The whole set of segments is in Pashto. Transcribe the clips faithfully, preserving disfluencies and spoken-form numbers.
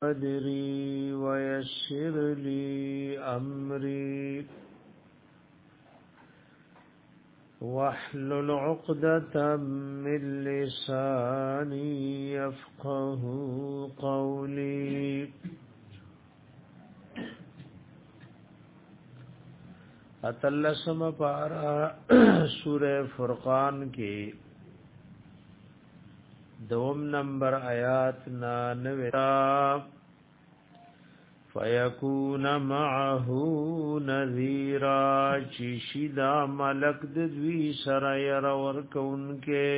صدري ويسر لي أمري واحلل عقدة من لساني يفقه قولي اتلسم پارا سورہ فرقان کی دوم نمبر آیات نانویتا فیکون معه نذیرا چشدا ملک دوی سرایر ورکون کے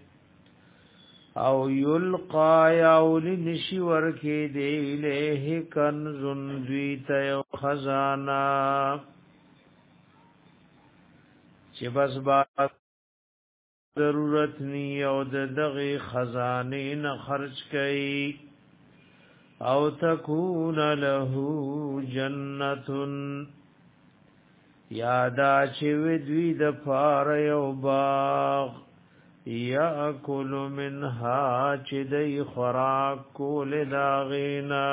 او یلقا یاولی نشی ورکی دی لیه کنزن دویتا یو خزانا چه بس با ضرورت نی او د دغه خزانه نه خرج کئ او تکون له جنتن یادا چې دوی د پار یو باغ یاکل منها چې دی خوراک کول داغینا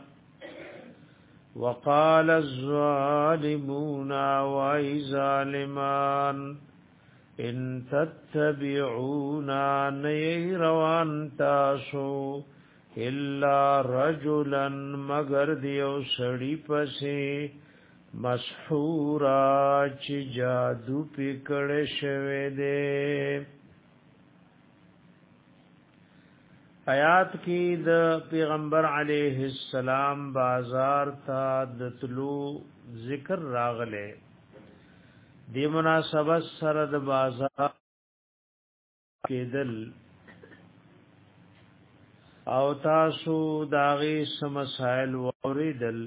وقال الظالمون وای ظالمان ان تتبعون نیروان تاسو الا رجلا مگر دیو سړی پسې مسحورا چې جادو پکړې شوه دې آیات کې د پیغمبر علیه السلام بازار تا دتلو ذکر راغله دی مناسبت سره د بازار کېدل او تاسو داغي سمسائل وریدل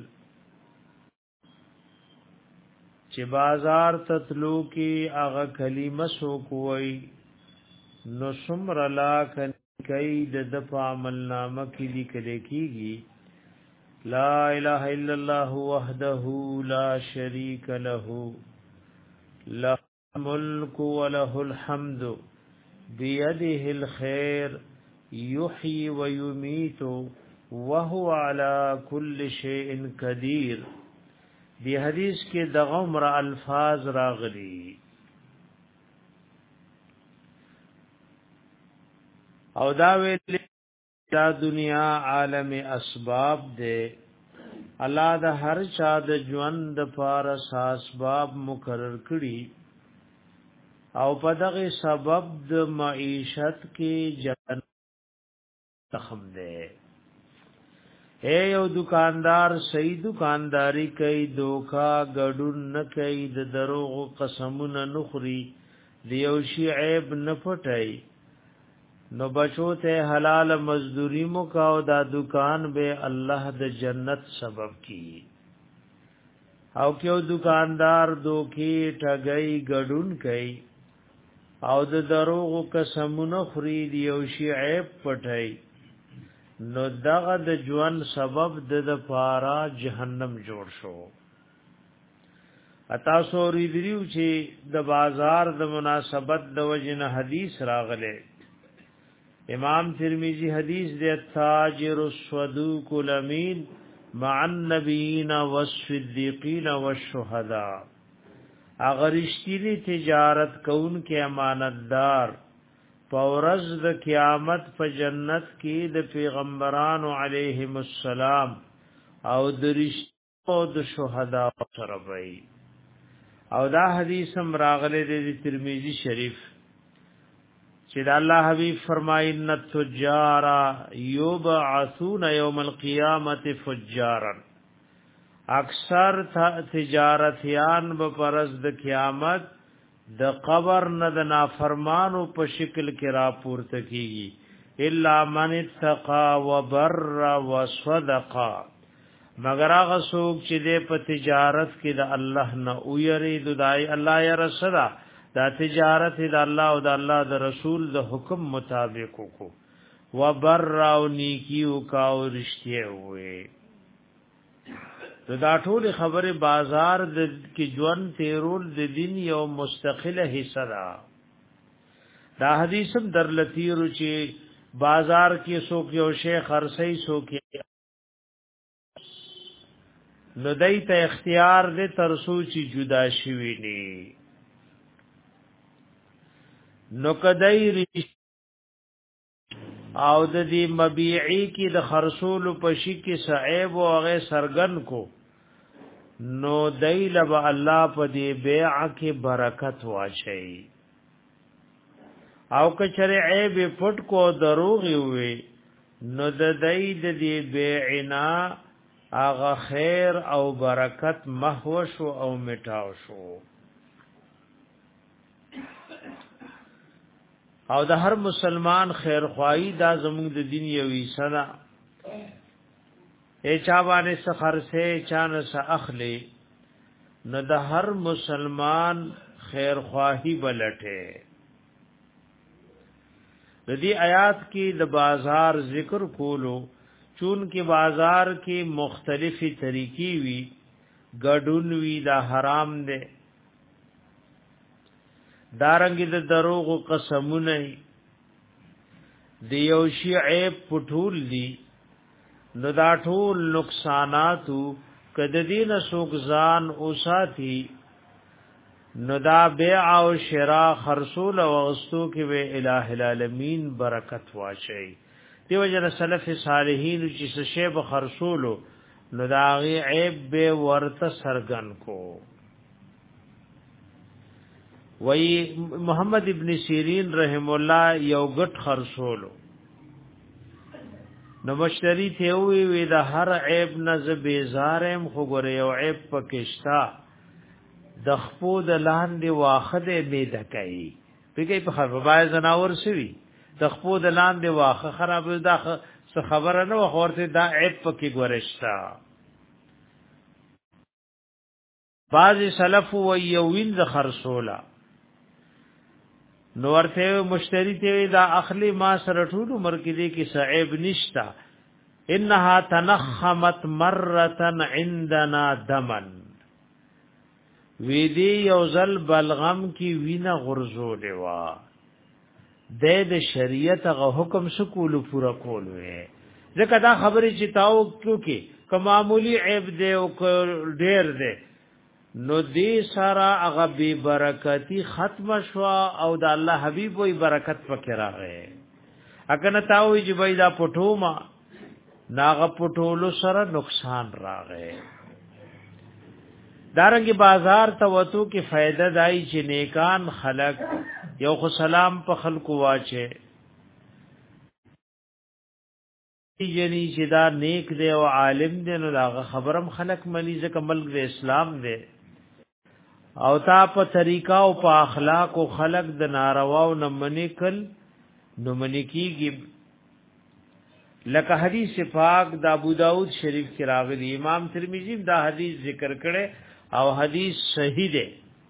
چې بازار تتلو کې هغه کلمه سو کوي نو سمر لا کای د د عمل نامه کې لیکل کېږي لا اله الا الله وحده لا شريك له له الملك وله الحمد بيده الخير يحيي ويميت وهو على كل شيء قدير دی حدیث کې دغه عمر الفاظ راغلي او دا ویل دا دنیا عالم اسباب دے الله د هر چا د ژوند د فارس اسباب مقرر کړي او په دغه سبب د معیشت کې جنت تخم دے اے یو دکاندار صحیح دکانداری کوي دوکا غډون نه کوي د دروغ قسمونه نخري دیو شی عیب نه پټي نو بچو ته حلال مزدوری مو کاو دا دکان به الله د جنت سبب کی او کیو دکاندار دوکي ټګي غډون کوي او د دروغ قسمونه خري دیو شی عیب پټي نو دغه د ژوند سبب د پارا جهنم جوړ شو اتا سو ریدریو چې د بازار د مناسبت د وجنه حدیث راغله امام ترمذی حدیث دے تاجر الصدوق الامین مع النبیین والصدیقین والشهداء اگر اشتری تجارت کون کے امانتدار پورز د قیامت په جنت کې د پیغمبرانو علیهم السلام او د رشتو د شهدا سره وي او دا حدیث هم راغله د ترمذی شریف چې د الله حبیب فرمایي ان التجار یبعثون یوم القیامت فجارا اکثر تجارتیان به پرز د قیامت د قبر نه د نافرمانو په شکل کې را پورته کیږي الا من اتقى وبر وصدق مگر هغه څوک چې د په تجارت کې د الله نه ویریږي د الله یا رسول دا تجارت د الله او د الله د رسول د حکم مطابق کو وبر او نیکی او کا او رښتیا وي دا ټول خبره بازار د کې ژوند تیرول د دین یو مستقله حصہ ده دا حدیثم در لتیرو چې بازار کې څوک یو شیخ خرسي څوک نو دای ته اختیار دې تر سوچي جدا شوی ني نو کدی او د دې مبيعي کې د خرصول پشي کې صعيب او هغه سرغن کو نو دایله الله په دې بيع کې برکت واچي او کچره عیب پټ کو دروغ وي نو د دای د دې بيعنا هغه خیر او برکت محو شو او مټاو شو او د هر مسلمان خیر خواهی دا زموږ د دین یو حصہ اے چا باندې سخر سے چانه س اخلي نو د هر مسلمان خیر خواهی بلټه د دې آیات کې د بازار ذکر کولو چون کې بازار کې مختلفي طریقې وی ګډون وی دا حرام ده دارنګ د دروغ قسمونه دی یو شی عیب پټول دی نو دا ټول نقصاناتو کد دین سوګزان اوساتی نو دا بیع او شراء خرصول او غستو کې وی الٰه العالمین برکت واچي دیو جن سلف صالحین چې شی به خرصولو نو دا غي عیب به ورته سرګن کو وی محمد ابن سیرین رحم الله یو غټ خرصولو نو مشتری ته وی وی دا هر عیب نه ز بیزارم خو ګره یو عیب پکشتا د خپو د لاندې واخده می دکای پیګي په خبره زناور شوی د خپو د لاندې واخه خراب دا خبره نه ورته دا عیب پکې ګورشتا بعض سلف و یوین ز خرصولا نو ورته مشتری ته دا اخلی ما سره ټول عمر کې دي کې صعيب نشتا انها تنخمت مره عندنا دمن وی دی یوزل بلغم کی وینا غرزول وا د د شریعت غو حکم سکول پورا کول وې ځکه دا خبرې چې تاو کیونکه کمامولی عیب دی او ډیر دی نو دی سارا هغه بی برکتی ختم شوا او د الله حبیب وی برکت پکې راغې اګه تاوی چې بای دا پټوما ناغه پټولو سره نقصان راغې دارنګ بازار ته وته کې فائدہ دای چې نیکان خلق یو خو سلام په خلقو واچي یعنی چې دا نیک دی او عالم دی نو دا خبرم خلق منی ځکه ملک د اسلام دی او تا په طریقہ او په اخلاق او خلق د ناروا او نمنکل نو منکیږي لکه حدیث پاک د ابو داود شریف کې راغلی امام ترمذی دا حدیث ذکر کړي او حدیث صحیح دی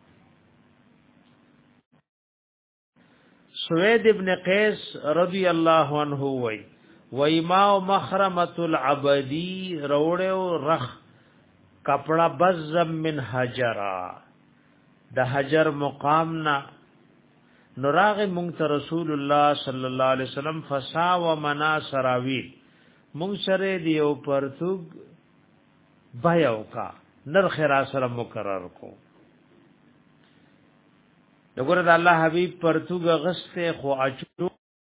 سوید ابن قیس رضی الله عنه وی وی ما مخرمه العبدی روړو رخ کپڑا بزم من حجرا د حجر مقامنا نراغ مونږ رسول الله صلی الله علیه وسلم فسا و منا سراوی مونږ سره دیو پرتوګ بایو کا نر خیرا سره مقرر کو دغه د الله حبیب پرتوګ غسته خو اچو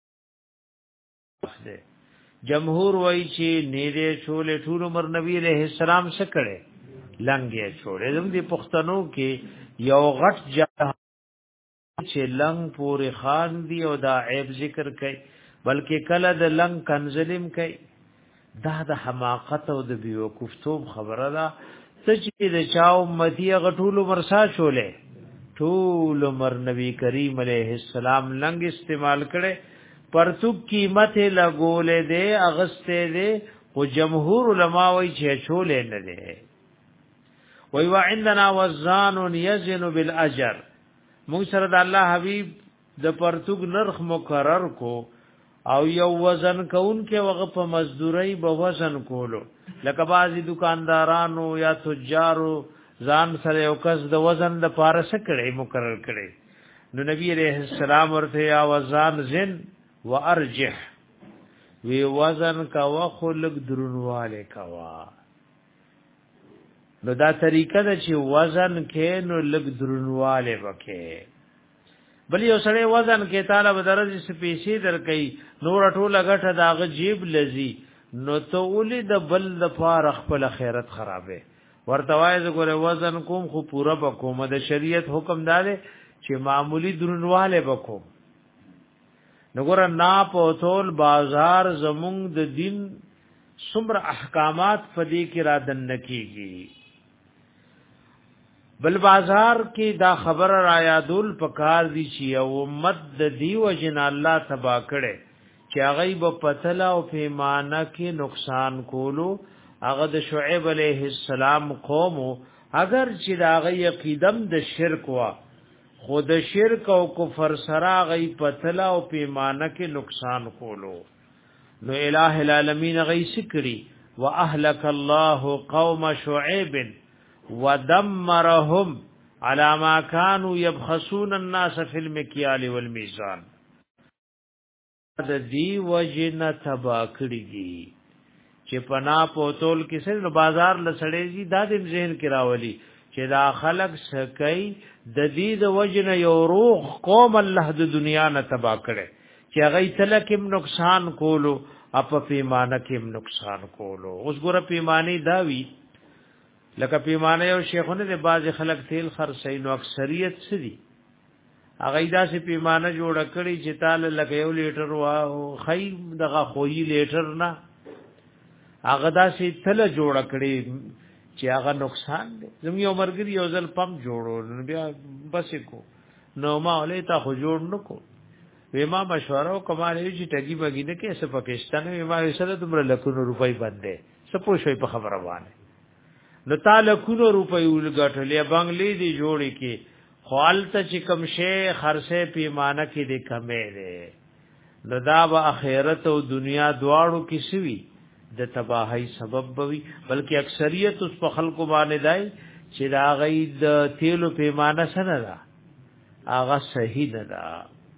جمهور وای چې نیره چولې ټول عمر نبی علیہ السلام سکړي لنګې چولې زم دي پښتنو کې یو غټ جه چې لنګ پورې خان دی او دا عیب ذکر کوي بلکې کله د لنګ کنزلم کوي دا د حماقت او د بیوقوفتوب خبره ده چې د چاو متی غټول مرسا چولې ټول عمر نبی کریم علیہ السلام لنګ استعمال کړي پرتو قیمت لګولې دے اغسته دے او جمهور علما وی چې چولې نه دے وی وعندنا وزان یزن بالاجر موږ سره د الله حبیب د پرتوګ نرخ مقرر کو او یو وزن کون کې وغه په مزدوري به وزن کولو لکه بعضی دکاندارانو یا تجارو ځان سره یو کس د وزن د پارس کړي مقرر کړي نو نبی عليه السلام ورته یا وزن زن وارجح وی وزن کا وخلق درنواله کوا نو دا طریقه ده چې وزن کې نو لګ درنواله وکې بل یو سړی وزن کې تعالی به درجه سپېشي درکې نور ټوله غټه داغه جیب لذي نو ته ولې د بل د فار خپل خیرت خرابې ورته وایي زګوره وزن کوم خو پورا بکوم د شریعت حکم دار چې معمولی درنواله وکوم نګور ناپ او تول بازار زمونږ د دین څومره احکامات فدی کې را دن کیږي بل بازار کې دا خبر را یادول پکار دي چې او امت د دیو جن الله تبا کړي چې هغه به پتلا او پیمانه کې نقصان کولو هغه د شعیب علیه السلام قوم اگر چې دا هغه عقیدم د شرک وا خود شرک او کفر سره غي پتلا او پیمانه کې نقصان کولو نو الہ العالمین غي سکری واهلك الله قوم شعيب ودمرهم على ما كانوا يبخسون الناس في المكيال والميزان د دی وجنه تبا کړی دي چې پنا پوتول کې سره بازار لسړې دي د دې ذهن کې راولي چې دا خلق سکي د دې د وجنه یو روح قوم الله د دنیا نه تبا کړي چې هغه تلکم نقصان کولو اپ پیمانه کې نقصان کولو اوس ګره پیمانه داوی لکه پیمانه یو شیخونه د باز خلق تیل خرڅین او اکثریت سدي هغه داسې پیمانه جوړ کړي چې تعالی لکه یو لیټر واه خی دغه خوې لیټر نه هغه داسې تل جوړ کړي چې هغه نقصان دي زمي عمرګری یو ځل پمپ جوړو بیا بس کو نو ما ولې تا خو جوړ نکو وېما مشوره او کمال یې چې ټګي بګی نه کې څه پاکستان وېما سره تمره لکونو روپۍ باندې سپو شوي په خبره وانه نو تعالی کونو روپۍ ولګټلې بنگلې دی جوړې کې خالت چې کم شی خرڅه پیمانه کې دې کمې ده نو دا به اخرت او دنیا دواړو کې سوي د تباہی سبب بوي بلکې اکثریت اوس په خلکو باندې دای چې دا غي د تیلو پیمانه سره ده هغه صحیح نه ده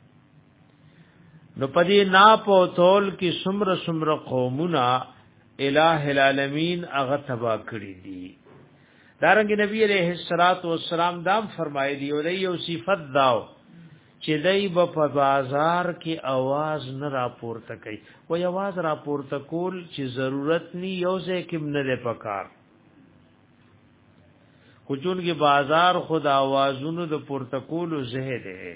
نو پدې ناپ او تول کې سمر سمر قومنا الہ العالمین هغه تبا کړی دي دارنګ نبی علیہ الصلات والسلام دام فرمایلی او دی یو صفت داو چې دای په بازار کې आवाज نه راپورته کوي او आवाज راپورته کول چې ضرورت ني یو ځای کې نه ده پکار کوچون کې بازار خود आवाजونو د پورته کول زه ده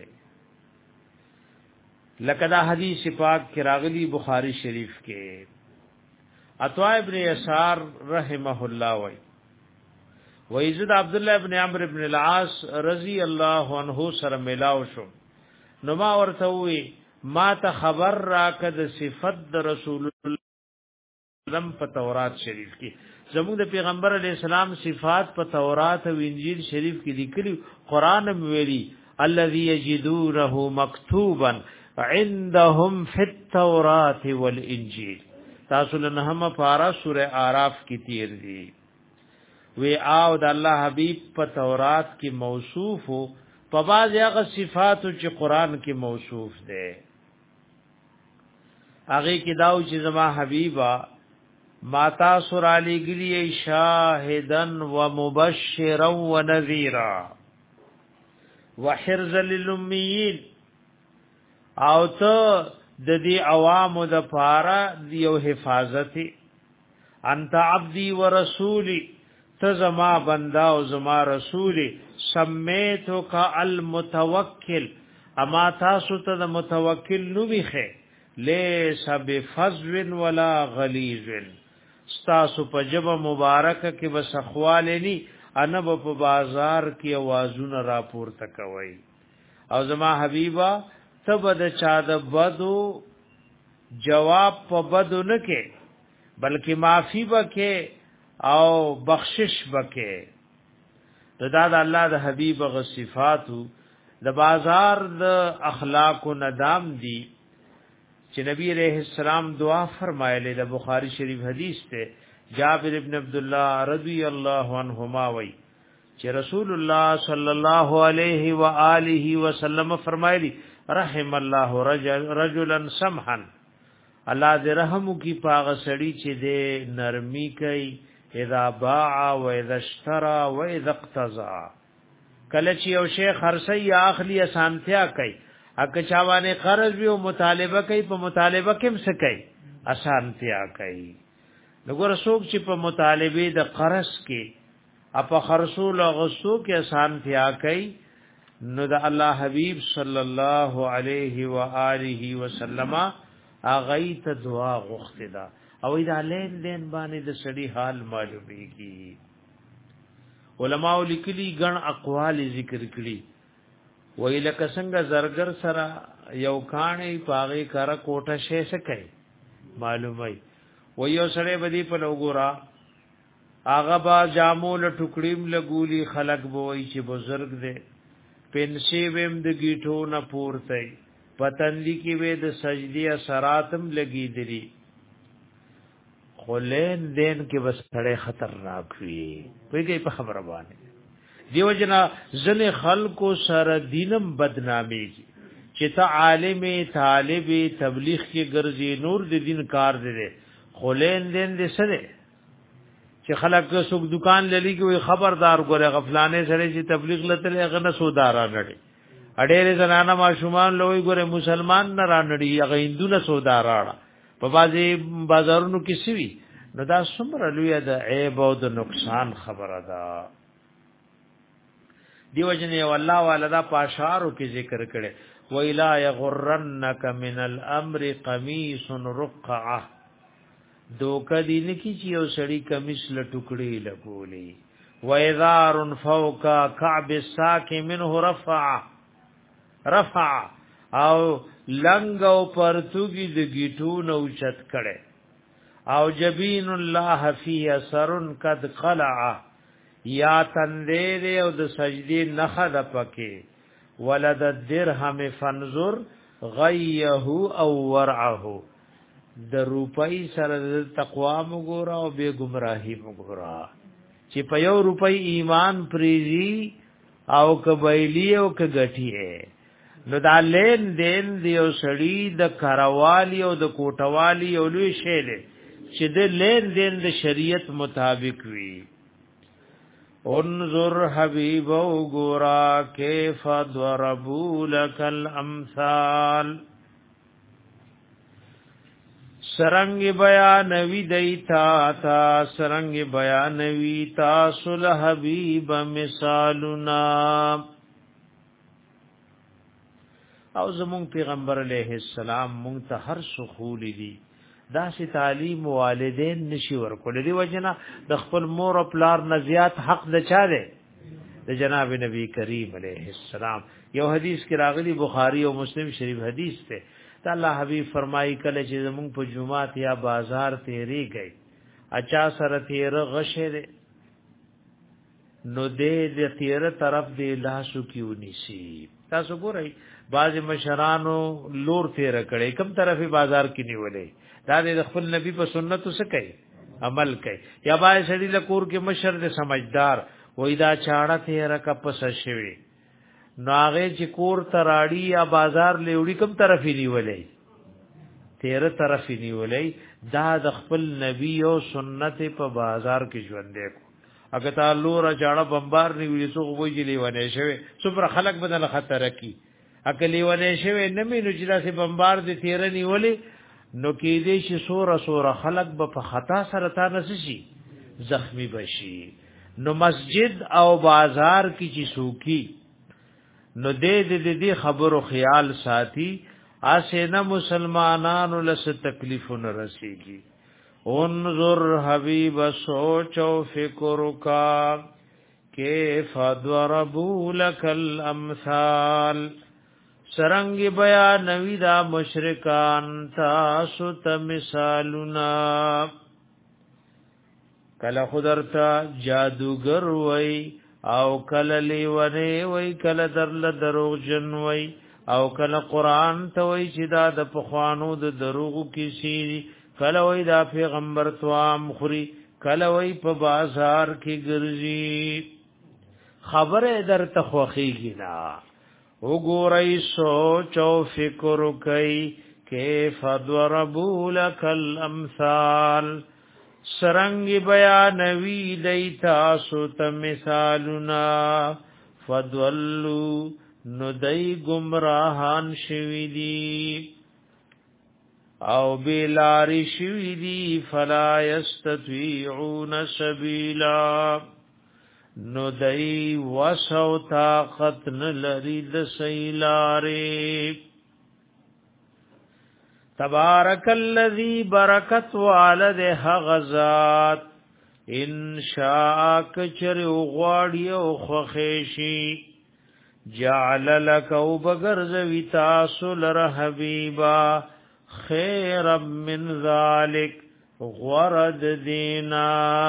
لکه دا حدیث پاک کې راغلی بخاری شریف کې عطا ابن یسار رحمه الله وای وایزد عبد الله ابن عمرو ابن العاص رضی الله عنه سره ملاو شو نو ما ورته وی ما ته خبر راکد صفت د رسول الله په تورات شریف کې زموږ د پیغمبر علی السلام صفات په تورات او انجیل شریف کې لیکلي قران ویلي الذي یجدونه مکتوبا عندهم فی التوراۃ والانجیل تاسو له هم پارا سوره আরাف کې تیر دي وی او د الله حبیب په تورات کې موصوف او په باز هغه صفات چې قران کې موصوف ده هغه کې داو چې زما حبیبا ماتا سور علی گلی شاهدن و مبشرا و نذیرا وحرز للامین او ته د دې عوامو د پاره دیو حفاظت انت عبدی و رسولی تزما بندا او زما رسولی سمیتو کا المتوکل اما تاسو ته د متوکل نو بیخه لیس بفزو ولا غلیظ ستاسو په جبه مبارک کې بس اخوالنی انا په بازار کې आवाजونه راپورته کوي او زما حبیبا تب د چا د بدو جواب په بدو نه کې بلکې معافی وکې او بخشش وکې دا د الله د حبیب غ صفاتو د بازار د اخلاق و ندام دی چې نبی علیہ السلام دعا فرمایله د بخاری شریف حدیث ته جابر ابن عبد الله رضی الله عنهما وی چې رسول الله صلی الله علیه و آله وسلم فرمایلی رحم الله رجل رجلا سمحا الله دې رحم کی پاغه سړی چې دې نرمي کوي اذا باع و اذا اشترى و اذا اقتضى کله چې یو شی خرڅي یا اخلي اسانتیا کوي اګه چاوانه قرض وی او مطالبه کوي په مطالبه کې هم څه کوي اسانتیا کوي وګوره څوک چې په مطالبه د قرض کې اپ خرصول او غصو کې اسانتیا کوي نو د الله حبیب صلی الله علیه و آله وسلم اغیت دعا غختدا او دا لین دین باندې د سړي حال معلومیږي علماء لیکلي ګڼ اقوال ذکر کړي ویل کسنګ زرګر سره یو کانې پاغي کار کوټه شې سکے معلومای و یو سره بدی په لوګورا آغا با جامول ټوکړیم لګولی خلق بوئی چې بزرگ دے پنسی ویم د گیټو نه پورته پتندی کی وې د سجدی اثراتم لګی دلی خلین دین کې بس سړی خطرناک وي ویږي په خبره باندې دیو جنا زن خلکو سره دینم بدنامي چې ته عالم طالب تبلیغ کې ګرځي نور د دین کار دی خلین دین دې سره چې خلک سوق دکان للی کې خبردار ګوره غفلانه سره چې تبلیغ لته غنه سودارا نړي اډېر زنانه ماشومان لوی ګوره مسلمان نه را نړي هغه هندونه سودارا په بازي بازارونو کې سوي نو دا څومره لوی د عیب او د نقصان خبره ده دیو جن یو الله والدا پاشارو کې ذکر کړي ویلا یغرنک من الامر قمیص رقعه دوکه دین کی چې یو سړی کمیس لټکړي لګولي وایذار فوق کعب الساک منه رفع رفع او لنګ او پرتوګي د گیټو نو چت کړي او جبین الله فی اثر قد قلع یا تندیر او د سجدی نخد پکې ولد الدرهم فنظر غیه او ورعه د روپۍ سره د تقوا مګورا او به گمراهی مګورا چې په یو روپۍ ایمان پریزي او کبایلی او کګټیه نو دا لین دین دیو سړی د کاروالی او د کوټوالی او لوی شیله چې د لین دین د شریعت مطابق وي انظر حبیب او ګورا کیف ضربوا لك الامثال سرنگ بیان وی دیتا تا سرنگ بیان وی تا سل حبیب مثالنا او زمون پیغمبر علیہ السلام مونږ ته هر سخول دي دا سي تعلیم والدین نشي ورکول دي وجنه د خپل مور او پلار نه زیات حق د چا دی د جناب نبی کریم علیہ السلام یو حدیث کې راغلی بخاری او مسلم شریف حدیث ته ته الله حبیب فرمایي کله چې زمون په جمعات یا بازار تیری گئی اچا سره تیر غشه نو دې د تیر طرف دی لاسو کیونی سی تاسو ګورئ باز مشرانو لور تیر کړي کوم طرفي بازار کې نیولې دا د خپل نبی په سنتو څخه کوي عمل کوي یا بای سړي له کور کې مشر دې سمجھدار وای دا چاړه تیر کا پس شوی ناغه چې کور تراړي یا بازار لوړي کوم طرفي نیولې تیر طرفي نیولې دا د خپل نبی او سنت په بازار کې ژوند دی اګه تا لور چاړه بمبار نیولې سو وایي لیونه شوی څومره خلک بدل خطر کی اکلی ونه شوی نمی نو چې داسې بمبار دي تیر نیولې نو کې دې شي سوره سوره خلق به په خطا سره تا نشي زخمی بشي نو مسجد او بازار کې چې سوکی نو دې دې دې خبرو خیال ساتي اسه نه مسلمانانو لس تکلیف نه رسیږي انظر حبیب سوچ او فکر کا کیف ضربوا لك الامثال سرنگ بیان نوی دا مشرکان تاسو تا مثالنا کل خودرتا جادوگر وی او کل لیونی وی کل درل دروغ جن وی او کل قرآن تا وی چی دا دا پخوانو دا دروغو کسی کل وی دا پیغمبر توام خوری کل وی پا بازار کی گرزی خبر در تخوخی نا وګورئ سوچ او فکر کوي کیف ضربوا لك الامثال سرنگ بیانوی دیتا سوت مثالنا فدولو ندی گمراهان شویدی او بلاری شویدی فلا یستطیعون سبیلا ندی وسو طاقت نلری دسیلاری تبارک الذی برکت والد غزات ان شاء کچر غواړي او خوخیشی جعل لك وبغرز وتاسل حبیبا خیر من ذلک غرد دینا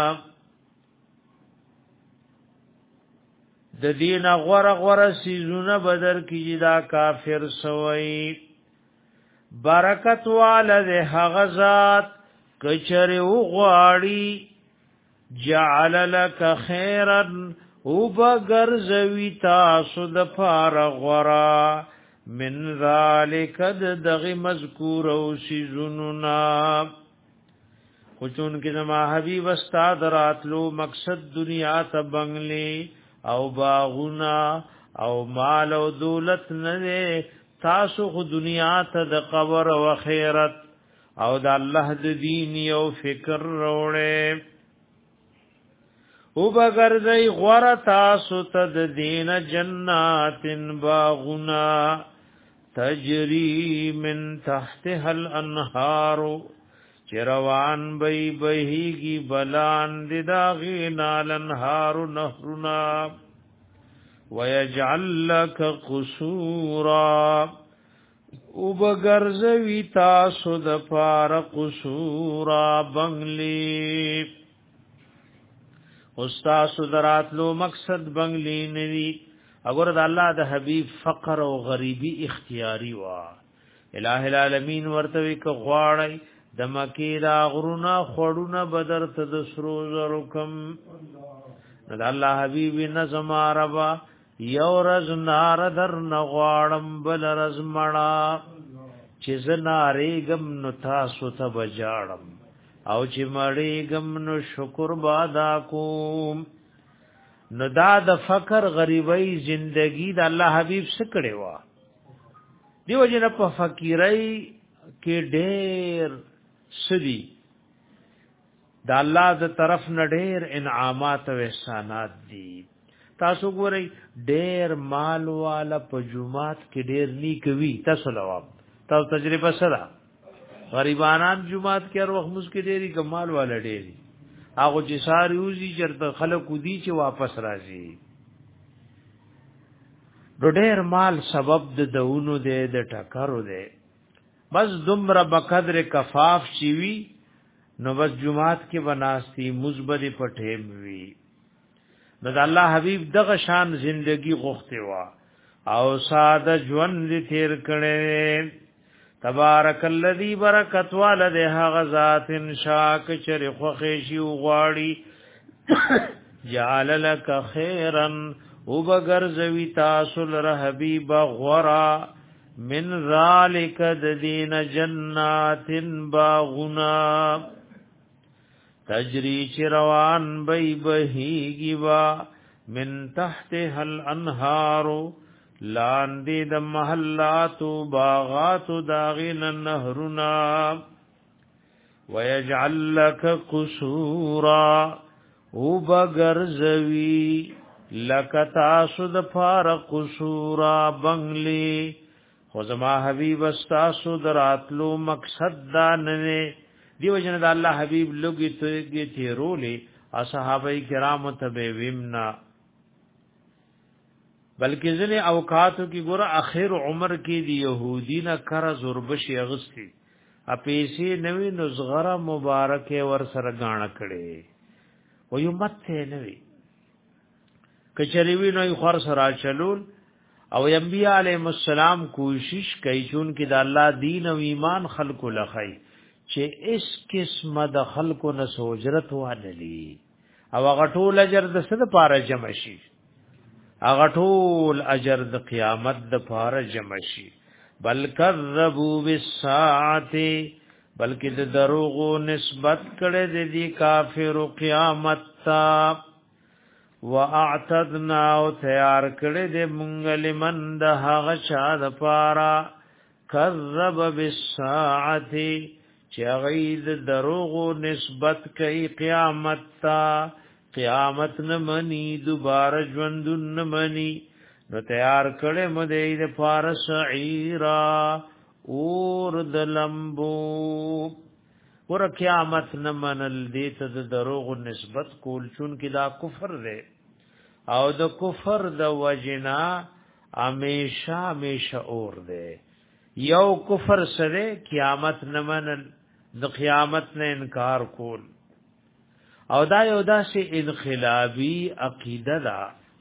د دین غور غور سیزونه بدر کی دا کافر سوئی برکت والد حغزات کچر غواړي جعل لك خيرا وبغرزوي تاسو د پار غورا من ذالک دغه مذکور او سيزوننا خچون کې زما حبيب استاد راتلو مقصد دنیا ته بنگلي او باغونا او مال او دولت نه تاسو خو دنیا ته د قبر او خیرت او د الله د دین یو فکر وروړې او بغرزي غور تاسو ته د دین جناتن باغنا تجری من تحتها الانهار چروان بی بهیگی بلان دداغی نالنهار نهرنا ويجعل لك قصورا وبغرزوی تاسو د پار قصورا بنگلی استاسو دراتلو مقصد بنگلی ندی اگر د الله د حبیب فقر او غریبی اختیاری وا الہ العالمین ورتوی ک غواړی د مکی دا غرونا خړونا بدر ته د سرو زرکم د الله حبیب نظم عربا یو رز نار در نغواړم بل رز مړه چې زنارېګم نو تاسو ته بجاړم او چې مړېګم نو شکر بادا کوم نو دا د فقر غریبۍ زندگی د الله حبیب سکړې وا دیو جن په فقیرای کې ډېر سدي د الله د طرف نه ډېر انعامات او احسانات دي تاسو ګورئ ډېر مال والا په جمعات کې ډېر نیکوي تاسو لواب تاسو تجربه سره غریبانان جمعات کې هر وخت مسکې ډېری کمال والا ډېری هغه چې ساری وزي چرته خلک ودي چې واپس راځي ډېر مال سبب د دونو دې د ټکرو دې بس دمر بقدر کفاف چوي نو بس جمعات کې بناستی مثبت پټه وي نو د الله حبیب دغه شان زندگی غوښته وا او ساده ژوند تیر کړي تبارک الذی برکت والده غزات شاک چر خوخیشی غواړي جعل لك خيرا وبغرزوی تاسو له حبیب غورا من ذالک دین جنات باغنا تجری چروان بی بهیگی وا من تحتها الانهار لاندې د محلات او باغات داغین النهرنا ويجعل لك قصورا وبغرزوی لك تاسو د فار قصورا بنگلی خو زما حبیب استاسو دراتلو مقصد دا نه دیو جن د الله حبیب لوګي توګي تیرولې اصحابہ کرام ته ویمنا بلکې ځنه اوقاتو کې ګوره اخر عمر کې دی يهودي نه قرض وربشي اغستی اپیسي نوې نزغره مبارکه ور سره غاڼه کړي و یو مته نوې کچری وی نو خور سره چلول او انبیاء علیهم السلام کوشش کوي چون کې د الله دین او ایمان خلقو لخی چې اس قسمه د خلقو نه سوجرت وانلی او غټول اجر د څه د پاره جمع شي هغه ټول اجر د قیامت د پاره جمع شي بل کذبوا بالساعه بلکې د دروغو نسبت کړي د دې کافر قیامت تا واعتدنا او تیار کړي د مونږ لمن د هغه چا د پارا کذب بالساعه چې غید دروغو نسبت کوي قیامت تا قیامت نه منی دوباره ژوند نه منی نو تیار کړي مده د فارس عیرا اور د لمبو ور قیامت نه منل دې ته د دروغ نسبت کول چون کې دا کفر دی او د کفر د وجنا همیشه همیشه اور دی یو کفر سره قیامت نه منل د قیامت نه انکار کول او دا یو داسې انقلابی عقیده ده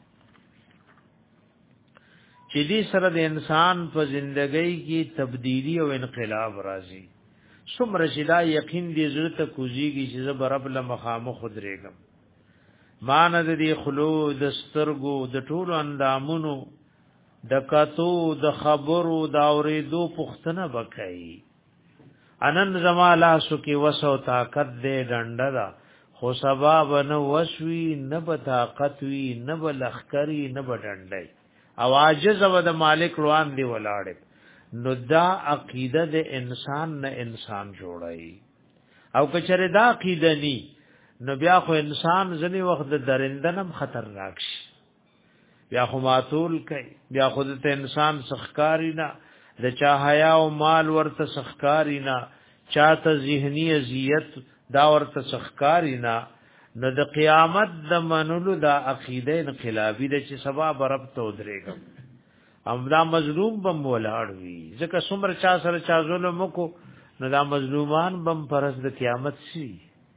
چې دې سره د انسان په ژوندۍ کې تبدیلی او انقلاب راځي څومره چې دا یقین دې زړه ته کوزيږي چې زه رب له مخامخ خدرېږم مان دې خلو د سترګو د ټولو اندامونو د کاتو د خبرو د اورېدو پختنه وکړي انن زمالا سو کې وسو طاقت دې ډنډا خو سبب نه وسوي نه به طاقت وي نه به لخکری نه به ډنډای او عاجز و د مالک روان دی ولاړ نو دا عقیده د انسان نه انسان جوړای او کچره دا عقیده ني نو بیا خو انسان ځنی وخت د درندنم خطر راکشي بیا خو ماتول کوي بیا خود ته انسان سخکاری نه د چا حیا او مال ورته سخکاری نه چاته ذهنی اذیت دا ورته سخکاری نه نو د قیامت د منلو دا عقیده انقلابی د چې سبب رب ته درېګم ام دا مظلوم بم ولاړ وی ځکه څومره چا سره چا ظلم کو نو دا مظلومان بم پرز د قیامت شي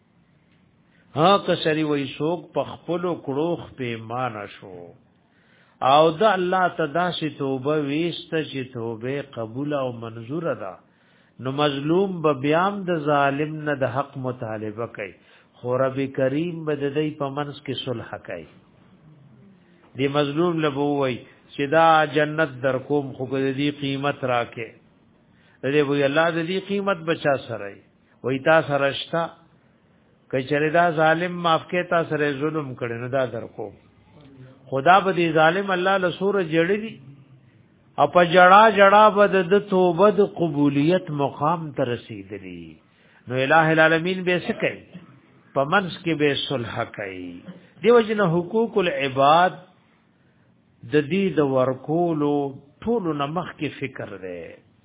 ها کسری وای شوق پخپلو کړوخ پیمان شو او دا الله تدا شي توبه ویست چې توبه قبول او منظور ده نو مظلوم به بیام د ظالم نه د حق مطالبه کوي خو رب کریم بددی په منس کې صلح کوي دی مظلوم لبووي چې دا جنت در کوم خو دې قیمت راکې دې وی الله دې قیمت بچا سره وي تا سرهشتا کچره دا ظالم معاف کې تا سره ظلم کړي نو دا در کوم خدا به دې ظالم الله له سور جړې دي او په جړا جړا بد د توبه د قبولیت مقام ته رسیدلی نو الٰه العالمین به سکه په منس کې به صلح کوي دیو جن حقوق العباد د دې د ورکولو ټول نمخ کې فکر ده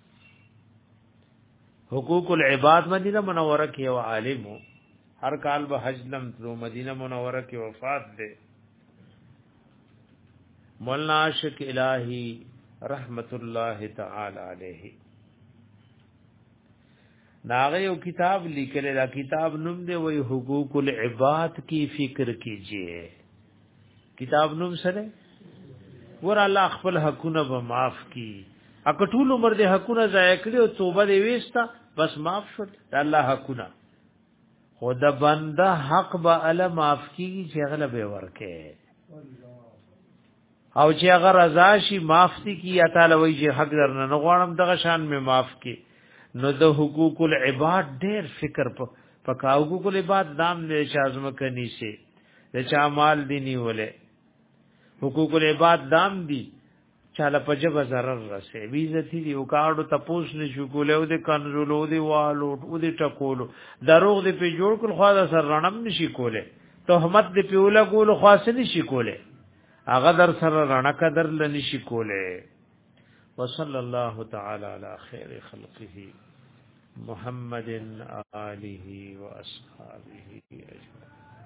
حقوق العباد مدینه منوره کې او عالم هر کال به حج لم تلو مدینه منوره کې وفات ده مولانا عاشق الہی رحمت الله تعالی علیہ ناغه یو کتاب لیکل دا کتاب نوم دی وای حقوق العباد کی فکر کیجئے کتاب نوم سره ور الله خپل حقونه به معاف کی اکټول عمر دې حقونه ضایع کړي او توبه دې وېستا بس معاف شو الله حقونه خدا بنده حق به ال معاف کی چې غلبه ورکه او چې هغه رضا شي معاف دي کی یا تعالی وایي چې حق درنه نه غواړم دغه شان می معاف کی نو د حقوق العباد ډېر فکر په حقوق العباد دام نه شازم کني سي د چا مال دي نیولې حقوق العباد دام دي چاله پجب zarar رسې بیزتی دی او کاړو تپوس نه شو کولې او د کنزولو دی والو او د ټکولو دروغ دی په جوړ کول خو دا سر رڼم نشي کولې تهمت دی په ولا کول خاص نشي کولې هغه در سره رڼا قدر لنشي کولې وصلی الله تعالی علی خیر خلقه محمد آله و اصحابه اجمعین.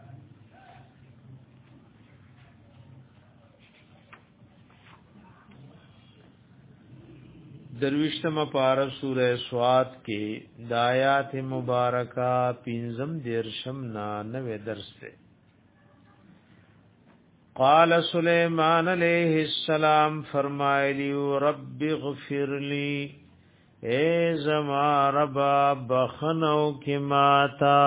درویشتم پارا سورہ سواد کے دایات مبارکہ پینزم دیرشم نانوے درس سے قال سلیمان علیہ السلام فرمائلی رب اغفر لی اے زما ربا بخنو کی ماتا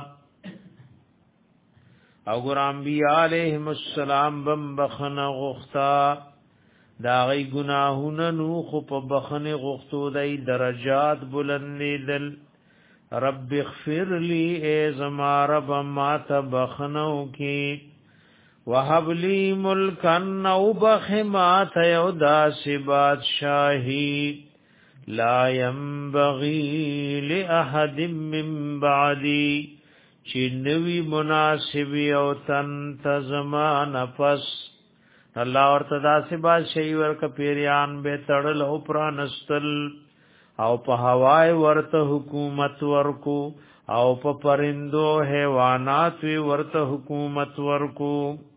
او گر انبیاء علیہم السلام بم بخن غختا دا غی گناہون نوخ پا بخن غختو دای درجات بلندی دل رب اغفر لی اے زما رب ما تبخنو کی وهب لی ملکن او بخمات یودا سی بادشاہی لا ينبغي لأحد من بعدی چنوی مناسب او تنتظمان پس اللہ ورتدا سی بادشاہی ورک پیریان بے تڑل او پرانستل او په هوای ورته حکومت ورکو او په پرندو حیوانات وی ورته حکومت ورکو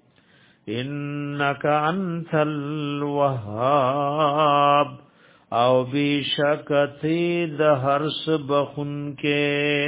انک انت الوهاب او بیشکتی د هرس بخون کې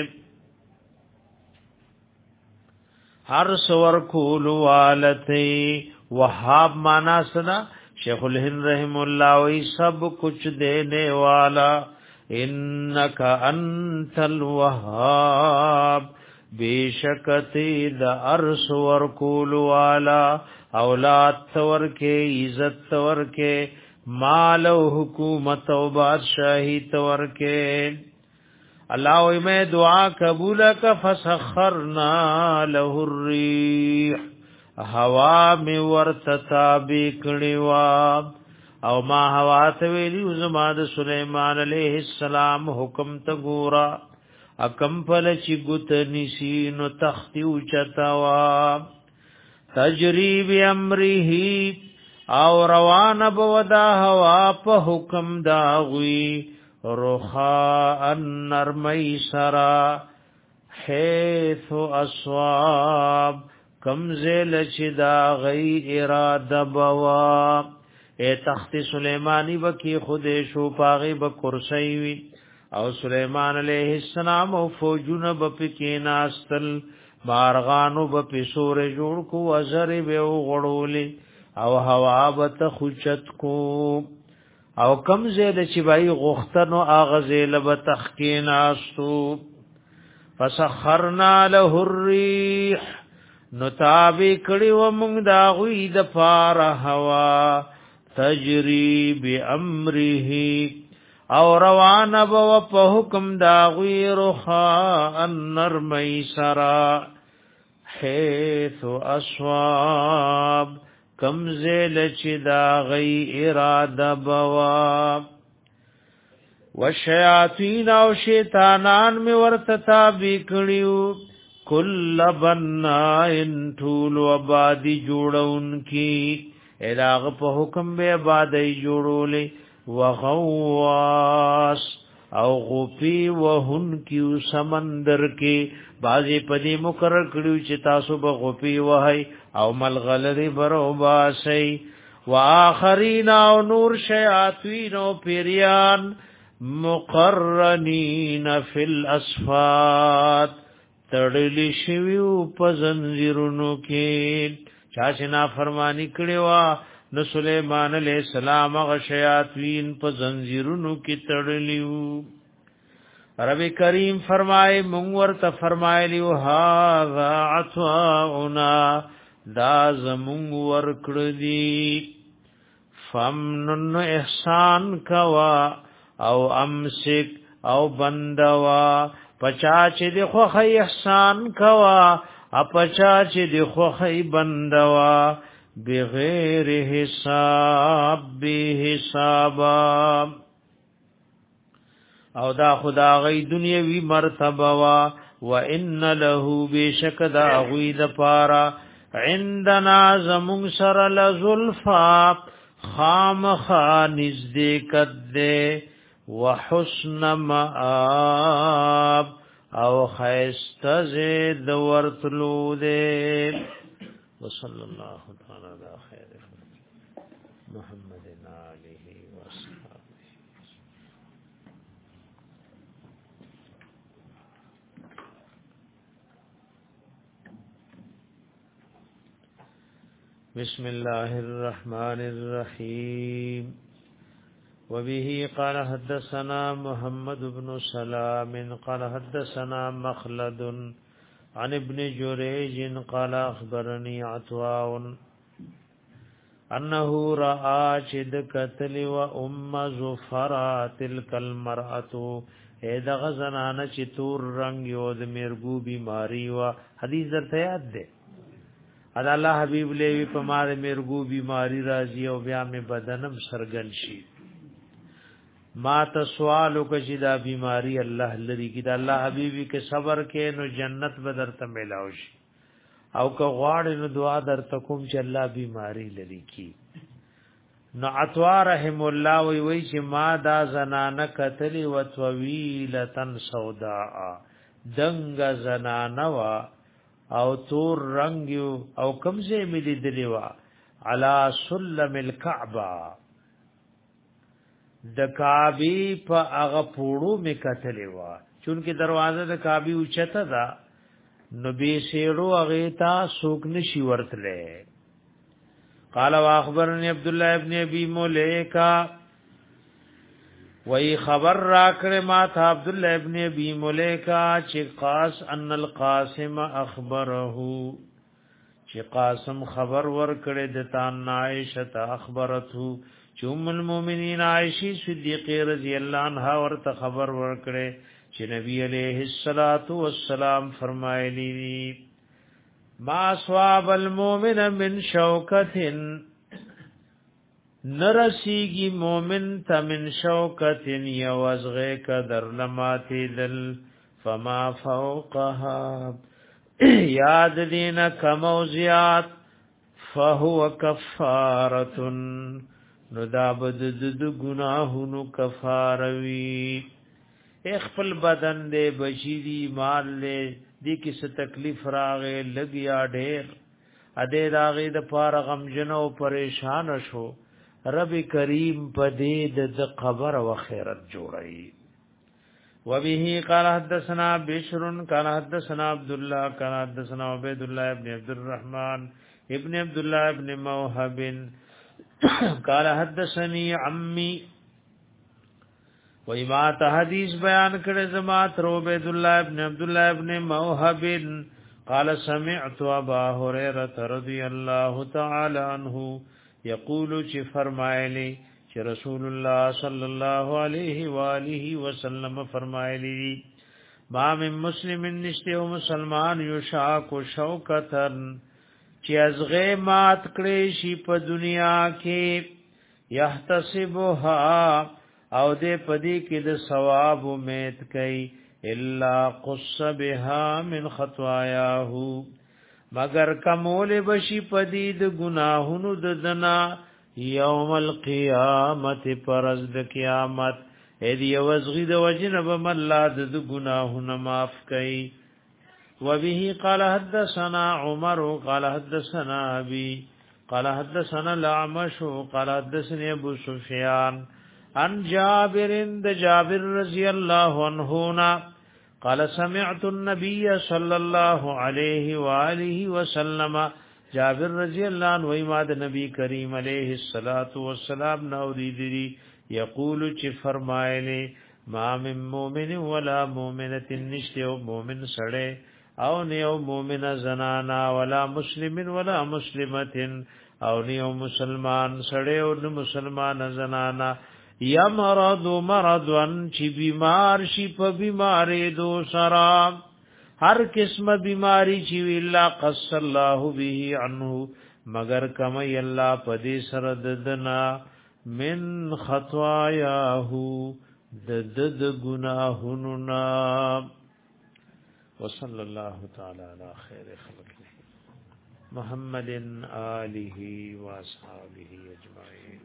هرس ورکول والتی وهاب معنا سنا شیخ الہند رحم اللہ وی سب کچھ دینے والا انک انت الوهاب بیشکتی د ارس ورکول والا اولاد تور کے عزت تور کے مال و حکومت و بادشاہی تور کے اللہ وی میں دعا قبول کا فسخرنا له الریح هوا می ورتتابی کړیوا او ما هوا ته ویلی زما د سليمان عليه السلام حکم ته ګورا اکم پل چی ګت نسی نو تختی اوچتوا تجریب امره او روان بودا هوا په حکم داوی روخا النرمی سرا حیث اصواب کمزل چی دا غی اراده بوا اے تخت سلیمانی بکی خود شو پاغی بکرسی وی او سلیمان علیہ السلام او فوجون بپکی ناستل مارغانو بپی سور جوڑ کو وزر بیو غڑولی او هوا بت خوچت کو او کم زید چی بای غختنو آغزیل بتخکی ناستو فسخرنا له الریح نتابی کڑی و منگ داغوی دپار هوا تجری بی امره او روان بو په حکم داغوی رخا النرمی سرا حیث اصواب کمزیل چی داغی اراده بوا وشیاطین او شیطانان می ورتتابی کڑیو کل بنائن طول و آبادی جوڑون کی اداغ په حکم به آبادی جوڑولی وغواس او غفی وهن کیو سمندر کی بازی پدی مقرر کړیو چې تاسو به غفی وهی او ملغلری برو باسی واخرین او نور شیاطین او پیریان مقرنین فی الاسفات تړلی شویو په زنجیرونو کې چا چې نافرمانی کړي وا نو سليمان عليه السلام غ شیاطین په زنجیرونو کې تړلیو رب کریم فرمائے مونږ ورته فرمایلیو ها عطاؤنا دا زمونږ ورکړ دي فمنن احسان کوا او امسک او بندوا پچا چې د خو احسان کوا اپچا چې د خو بندوا بغیر حساب به حسابا او دا خدا غي دنیوي مرتبه وا وان له بشک دا غوی د پارا عندنا زمون سر لزلفا خام خانز دې کده وحسن مآب او خیست زید ورتلو دې وصلی الله تعالی علی خیر محمد علیه وصحبه بسم الله الرحمن الرحيم وبه قال حدثنا محمد بن سلام قال حدثنا مخلد عن ابن جريج قال اخبرني عطاء انه راى چد قتل و ام زفر تلك المرأه اے دغه زنانه چې تور رنگ یو د مرګو بیماری وا حدیث درته یاد ده ادا الله حبیب له په مار مرګو بیماری راځي او بیا مې بدنم سرګن شي ما ته سوال وکړي دا بیماری الله لري کی دا الله حبیبي کې صبر کې نو جنت بدر ته ملاوي شي او که غواړې نو دعا در تکوم چې الله بیماری لري کی نو عطوا رحم الله وی وی چې ما دا زنانه کتلی و طویلتن سوداء دنګ زنانه وا او تور رنگ او کمزه ملي دلی وا علا سلم الكعبه د کعبه په هغه پوړو می کتلی وا چونکه دروازه د کعبه اوچته ده نو به سیړو هغه تا سوق نشي ورتله قال واخبرني عبد الله ابن ابي مليكه وی خبر را کړه ما ته عبد الله ابن ابي مليكه چې قاس ان القاسم اخبره چې قاسم خبر ور کړه د تان عائشه اخبرته چې ام المؤمنین عائشہ صدیقہ رضی الله عنها ورته خبر ور کړه چې نبی علیہ الصلات والسلام فرمایلی ما صواب المؤمن من شوکت نرسیگی مومن تا من شوکت یوزغه قدر لماتی دل فما فوقها یاد دین کموزیات فهو کفارت نو دا بد د گناہونو کفاروی اخفل بدن دے بشیدی مال لے دی کس تکلیف راغے لگیا ډیر اده راغې د پاره غمجن او پریشان شو رب کریم پدې د قبر او خیرت جوړي وبه قال حدثنا بشر قال حدثنا عبد الله قال حدثنا عبد الله ابن عبد الرحمن ابن عبد الله ابن موهب قال حدثني عمي و ما ته حدیث بیان کړه زما تر عبد الله ابن عبد الله ابن موهب قال سمعت ابا هريره رضي الله تعالى عنه يقول چې فرمایلی چې رسول الله صلی الله علیه و آله وسلم فرمایلی ما من مسلم نشته او مسلمان یشاق شوکتن چې ازغه مات کړي شي په دنیا کې یحتسبها او دې پدی کې د ثواب امید کوي الا قص بها من خطاياه مگر کمول بشي پدی د گناهونو د دنا یوم القیامت پرز د قیامت اې دی وزغی د وجنب مل د گناهونو معاف کوي وبه قال حدثنا عمر قال حدثنا ابي قال حدثنا الاعمش قال حدثني ابو سفيان عن جابر د جابر رضی الله عنه قال سمعت النبي صلى الله عليه واله وسلم جابر رضی الله عنه ما د نبی کریم علیه الصلاۃ والسلام نو دی یقول چې فرمایلی ما من مؤمن ولا مؤمنه نشته مؤمن سړی او نیو مؤمنه زنانا ولا مسلم ولا مسلمه او نیو مسلمان سړی او مسلمان زنانا یمرض مرضن چی بیمار شي په بیماری دو سرا هر قسم بیماری چی الا قص الله به عنه مگر کما الله پدې سره ددنا من خطاياه دد د گناهونو نا وصلی الله تعالی علی خیر خلقه محمد آله و اصحابہ اجمعین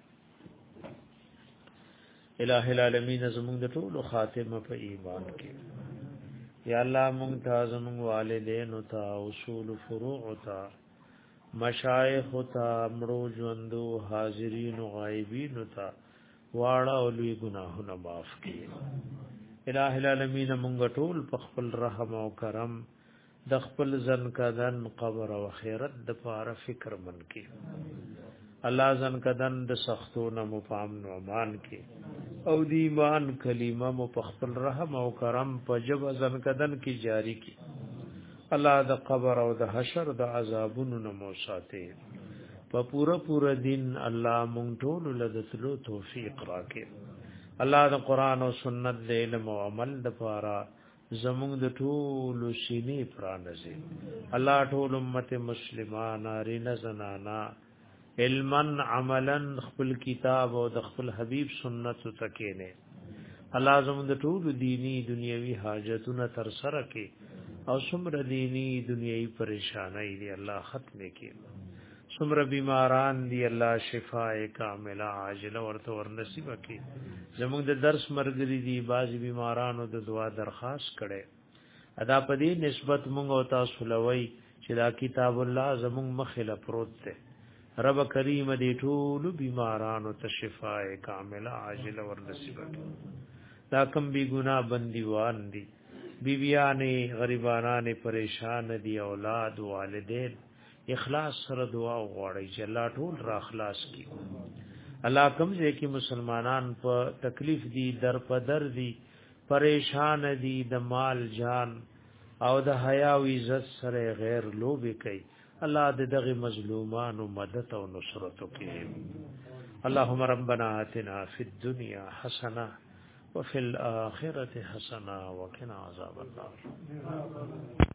الہ العالمین زمون د ټول خاتمه په ایمان کې یا الله مونږ ته زمون والدین او ته اصول فروع او ته مشایخ او ته امرو ژوندو حاضرین او غایبین او ته واړه او لوی ګناهونه معاف کړي الہ العالمین مونږ ټول په خپل رحم او کرم د خپل ځن کدن قبر او خیرت د پاره فکر من کې الله ځن کدن د سختو نه مفام نو امان کې او دی ایمان کلمه مو په خپل رحم او کرم په جب ځن کدن کې جاری کې الله د قبر او د حشر د عذابونو نه مو ساتي په پورا پورا دین الله مونږ ټول له دتلو توفیق راکړي الله د قران او سنت د علم او عمل د پاره زموږ د ټول سینې پرانځي الله ټول امت مسلمان رینه زنانا علمن عملن خپل کتاب او د خپل حبیب سنت تکینه الله زموږ د ټول دینی دنیوي حاجتونه تر سره کې او څومره دینی دنیوي پریشانای دی الله ختم کړي څومره بیماران دی الله شفاء کامله عاجله ورته ور نصیب کړي زموږ د درس مرګري دی باز بیمارانو د دعا درخواست کړي ادا پدې نسبت مونږ او تاسو لوي چې دا کتاب الله زموږ مخله پروت دی رب کریم دې ټول بیمارانو ته شفاء کامله عاجله ور نصیب کړي دا کم بی گناہ بندیوان دی بیبیانی غریبانان پریشان دی اولاد والدین اخلاص سره دعا غواړي چې الله ټول را اخلاص کړي الله کوم ځکه مسلمانان په تکلیف دي در په در دي پریشان دي د مال جان او د حیا او عزت سره غیر لوبي کوي الله د دغه مظلومانو مدد او نصرت وکړي اللهم ربنا آتنا فی الدنيا حسنه وفي الآخرة حسنة وقنا عذاب النار